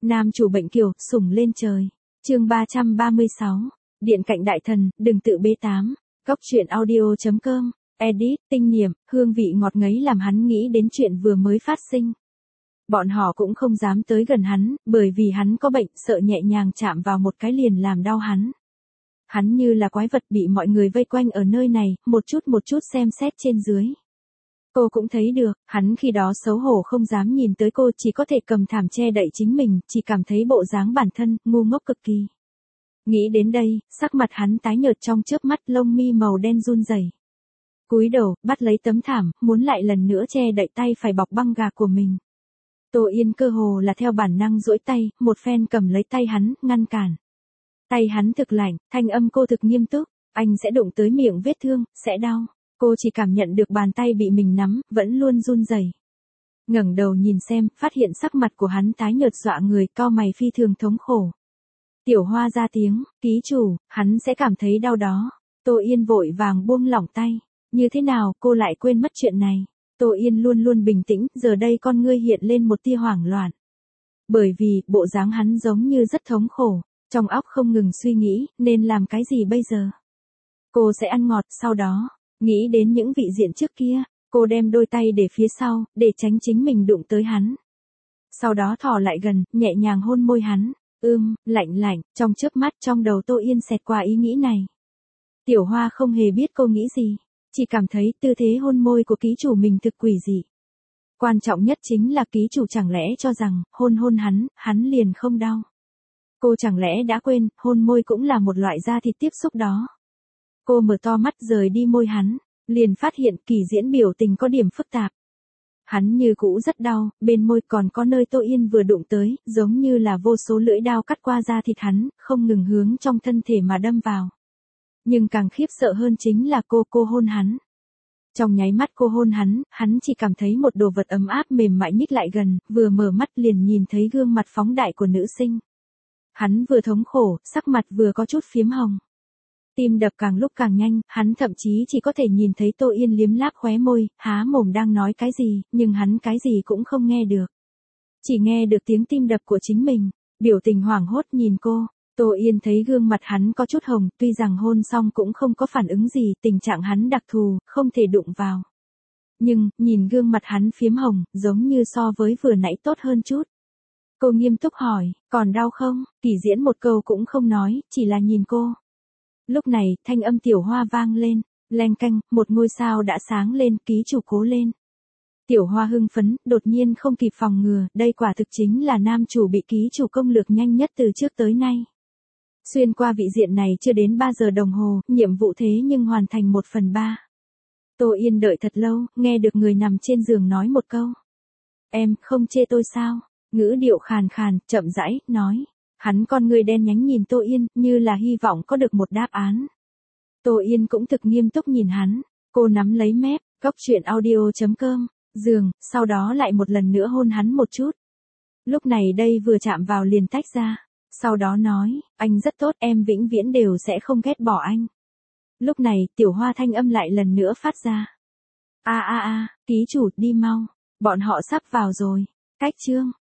Nam chủ bệnh kiều, sủng lên trời. Chương 336. Điện cạnh đại thần, đừng tự bế tám. Góc truyện audio.com. Edit, tinh niệm, hương vị ngọt ngấy làm hắn nghĩ đến chuyện vừa mới phát sinh. Bọn họ cũng không dám tới gần hắn, bởi vì hắn có bệnh, sợ nhẹ nhàng chạm vào một cái liền làm đau hắn. Hắn như là quái vật bị mọi người vây quanh ở nơi này, một chút xem xét trên dưới. Cô cũng thấy được, hắn khi đó xấu hổ không dám nhìn tới cô, chỉ có thể cầm thảm che đậy chính mình, chỉ cảm thấy bộ dáng bản thân, ngu ngốc cực kỳ. Nghĩ đến đây, sắc mặt hắn tái nhợt trong chớp mắt, lông mi màu đen run rẩy. Cúi đầu, bắt lấy tấm thảm, muốn lại lần nữa che đậy tay phải bọc băng gạc của mình. Tô Yên cơ hồ là theo bản năng duỗi tay, một phen cầm lấy tay hắn, ngăn cản. Tay hắn thực lạnh, thanh âm cô thực nghiêm túc, anh sẽ đụng tới miệng vết thương, sẽ đau. Cô chỉ cảm nhận được bàn tay bị mình nắm, vẫn luôn run rẩy. Ngẩng đầu nhìn xem, phát hiện sắc mặt của hắn tái nhợt dọa người, cau mày phi thường thống khổ. Tiểu Hoa ra tiếng, ký chủ, hắn sẽ cảm thấy đau đó. Tô Yên vội vàng buông lỏng tay. Như thế nào, cô lại quên mất chuyện này. Tô Yên luôn luôn bình tĩnh, giờ đây con ngươi hiện lên một tia hoảng loạn. Bởi vì, bộ dáng hắn giống như rất thống khổ, trong óc không ngừng suy nghĩ, nên làm cái gì bây giờ. Cô sẽ ăn ngọt, sau đó, nghĩ đến những vị diện trước kia, cô đem đôi tay để phía sau, để tránh chính mình đụng tới hắn. Sau đó thò lại gần, nhẹ nhàng hôn môi hắn. Lạnh lạnh, trong chớp mắt trong đầu Tô Yên xẹt qua ý nghĩ này. Tiểu Hoa không hề biết cô nghĩ gì, chỉ cảm thấy tư thế hôn môi của ký chủ mình thực quỷ dị. Quan trọng nhất chính là ký chủ chẳng lẽ cho rằng, hôn hắn liền không đau. Cô chẳng lẽ đã quên, hôn môi cũng là một loại da thịt tiếp xúc đó. Cô mở to mắt rời đi môi hắn, liền phát hiện Kỳ Diễn biểu tình có điểm phức tạp. Hắn như cũ rất đau, bên môi còn có nơi Tô Yên vừa đụng tới, giống như là vô số lưỡi dao cắt qua da thịt hắn, không ngừng hướng trong thân thể mà đâm vào. Nhưng càng khiếp sợ hơn chính là cô hôn hắn. Trong nháy mắt cô hôn hắn chỉ cảm thấy một đồ vật ấm áp mềm mại nhích lại gần, vừa mở mắt liền nhìn thấy gương mặt phóng đại của nữ sinh. Hắn vừa thống khổ, sắc mặt vừa có chút phiếm hồng. Tim đập càng lúc càng nhanh, hắn thậm chí chỉ có thể nhìn thấy Tô Yên liếm láp khóe môi, há mồm đang nói cái gì, nhưng hắn cái gì cũng không nghe được. Chỉ nghe được tiếng tim đập của chính mình, biểu tình hoảng hốt nhìn cô. Tô Yên thấy gương mặt hắn có chút hồng, tuy rằng hôn xong cũng không có phản ứng gì, tình trạng hắn đặc thù, không thể đụng vào. Nhưng, nhìn gương mặt hắn phiếm hồng, giống như so với vừa nãy tốt hơn chút. Cô nghiêm túc hỏi, còn đau không? Kỳ Diễn một câu cũng không nói, chỉ là nhìn cô. Lúc này, thanh âm Tiểu Hoa vang lên, leng canh, một ngôi sao đã sáng lên, ký chủ cố lên. Tiểu Hoa hưng phấn, đột nhiên không kịp phòng ngừa, đây quả thực chính là nam chủ bị ký chủ công lược nhanh nhất từ trước tới nay. Xuyên qua vị diện này chưa đến 3 giờ đồng hồ, nhiệm vụ thế nhưng hoàn thành 1/3. Tô Yên đợi thật lâu, nghe được người nằm trên giường nói một câu. Em, không chê tôi sao? Ngữ điệu khàn khàn, chậm rãi, nói. Hắn con người đen nhánh nhìn Tô Yên, như là hy vọng có được một đáp án. Tô Yên cũng thực nghiêm túc nhìn hắn, cô nắm lấy mép, góc truyện audio.com, giường, sau đó lại một lần nữa hôn hắn một chút. Lúc này đây vừa chạm vào liền tách ra, sau đó nói, anh rất tốt, em vĩnh viễn đều sẽ không ghét bỏ anh. Lúc này, Tiểu Hoa thanh âm lại lần nữa phát ra. Ký chủ, đi mau, bọn họ sắp vào rồi, cách chương.